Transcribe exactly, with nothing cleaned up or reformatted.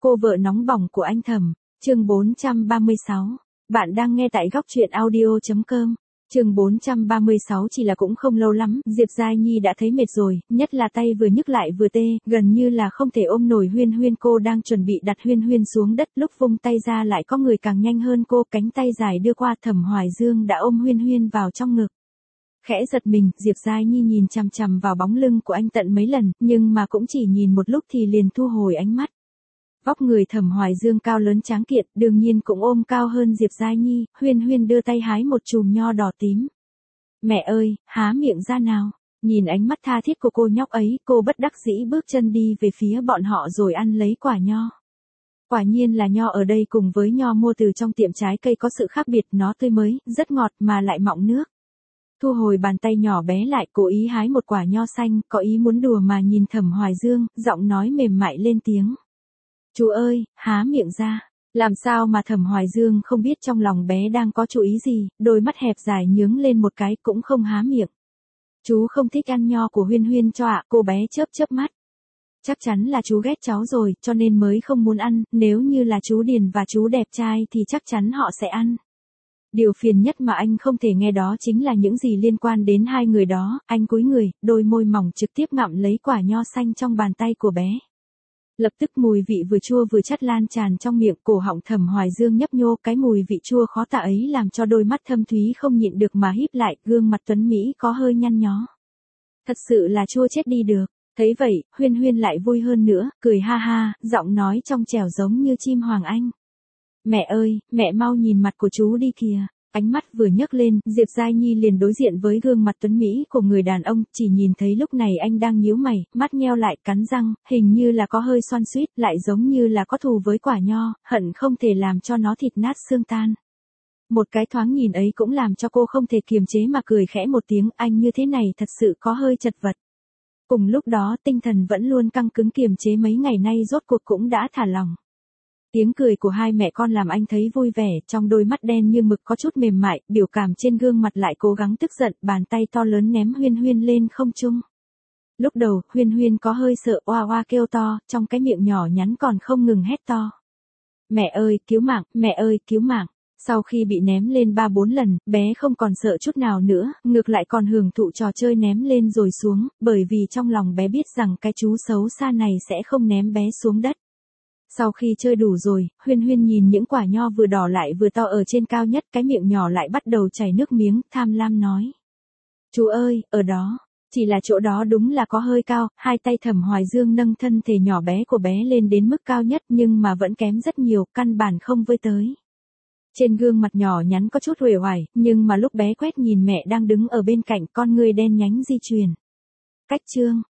Cô vợ nóng bỏng của anh Thẩm, chương bốn trăm ba mươi sáu. Bạn đang nghe tại góc truyện audio.com. Chương bốn trăm ba mươi sáu chỉ là cũng không lâu lắm, Diệp Giai Nhi đã thấy mệt rồi, nhất là tay vừa nhức lại vừa tê, gần như là không thể ôm nổi Huyên Huyên. Cô đang chuẩn bị đặt Huyên Huyên xuống đất, lúc vung tay ra lại có người càng nhanh hơn cô, cánh tay dài đưa qua, Thẩm Hoài Dương đã ôm Huyên Huyên vào trong ngực. Khẽ giật mình, Diệp Giai Nhi nhìn chằm chằm vào bóng lưng của anh tận mấy lần, nhưng mà cũng chỉ nhìn một lúc thì liền thu hồi ánh mắt. Vóc người Thẩm Hoài Dương cao lớn tráng kiện, đương nhiên cũng ôm cao hơn Diệp Giai Nhi. Huyên Huyên đưa tay hái một chùm nho đỏ tím. Mẹ ơi, há miệng ra nào. Nhìn ánh mắt tha thiết của cô nhóc ấy, cô bất đắc dĩ bước chân đi về phía bọn họ rồi ăn lấy quả nho. Quả nhiên là nho ở đây cùng với nho mua từ trong tiệm trái cây có sự khác biệt, nó tươi mới, rất ngọt mà lại mọng nước. Thu hồi bàn tay nhỏ bé lại, cố ý hái một quả nho xanh, có ý muốn đùa mà nhìn Thẩm Hoài Dương, giọng nói mềm mại lên tiếng. Chú ơi, há miệng ra. Làm sao mà Thẩm Hoài Dương không biết trong lòng bé đang có chú ý gì, đôi mắt hẹp dài nhướng lên một cái cũng không há miệng. Chú không thích ăn nho của Huyên Huyên cho ạ, cô bé chớp chớp mắt. Chắc chắn là chú ghét cháu rồi, cho nên mới không muốn ăn, nếu như là chú Điền và chú đẹp trai thì chắc chắn họ sẽ ăn. Điều phiền nhất mà anh không thể nghe đó chính là những gì liên quan đến hai người đó. Anh cúi người, đôi môi mỏng trực tiếp ngậm lấy quả nho xanh trong bàn tay của bé. Lập tức mùi vị vừa chua vừa chát lan tràn trong miệng, cổ họng Thẩm Hoài Dương nhấp nhô, cái mùi vị chua khó tả ấy làm cho đôi mắt thâm thúy không nhịn được mà híp lại, gương mặt tuấn mỹ có hơi nhăn nhó. Thật sự là chua chết đi được. Thấy vậy, Huyên Huyên lại vui hơn nữa, cười ha ha, giọng nói trong trẻo giống như chim hoàng anh. Mẹ ơi, mẹ mau nhìn mặt của chú đi kìa. Ánh mắt vừa nhấc lên, Diệp Giai Nhi liền đối diện với gương mặt tuấn mỹ của người đàn ông, chỉ nhìn thấy lúc này anh đang nhíu mày, mắt nheo lại, cắn răng, hình như là có hơi xoan xuýt, lại giống như là có thù với quả nho, hận không thể làm cho nó thịt nát xương tan. Một cái thoáng nhìn ấy cũng làm cho cô không thể kiềm chế mà cười khẽ một tiếng, anh như thế này thật sự có hơi chật vật. Cùng lúc đó tinh thần vẫn luôn căng cứng kiềm chế mấy ngày nay rốt cuộc cũng đã thả lỏng. Tiếng cười của hai mẹ con làm anh thấy vui vẻ, trong đôi mắt đen như mực có chút mềm mại, biểu cảm trên gương mặt lại cố gắng tức giận, bàn tay to lớn ném Huyên Huyên lên không trung. Lúc đầu, Huyên Huyên có hơi sợ, oa oa kêu to, trong cái miệng nhỏ nhắn còn không ngừng hét to. Mẹ ơi, cứu mạng, mẹ ơi, cứu mạng. Sau khi bị ném lên ba bốn lần, bé không còn sợ chút nào nữa, ngược lại còn hưởng thụ trò chơi ném lên rồi xuống, bởi vì trong lòng bé biết rằng cái chú xấu xa này sẽ không ném bé xuống đất. Sau khi chơi đủ rồi, Huyên Huyên nhìn những quả nho vừa đỏ lại vừa to ở trên cao nhất, cái miệng nhỏ lại bắt đầu chảy nước miếng, tham lam nói. Chú ơi, ở đó. Chỉ là chỗ đó đúng là có hơi cao, hai tay Thẩm Hoài Dương nâng thân thể nhỏ bé của bé lên đến mức cao nhất nhưng mà vẫn kém rất nhiều, căn bản không với tới. Trên gương mặt nhỏ nhắn có chút uể oải, nhưng mà lúc bé quét nhìn mẹ đang đứng ở bên cạnh, con người đen nhánh di chuyển. Cách chương.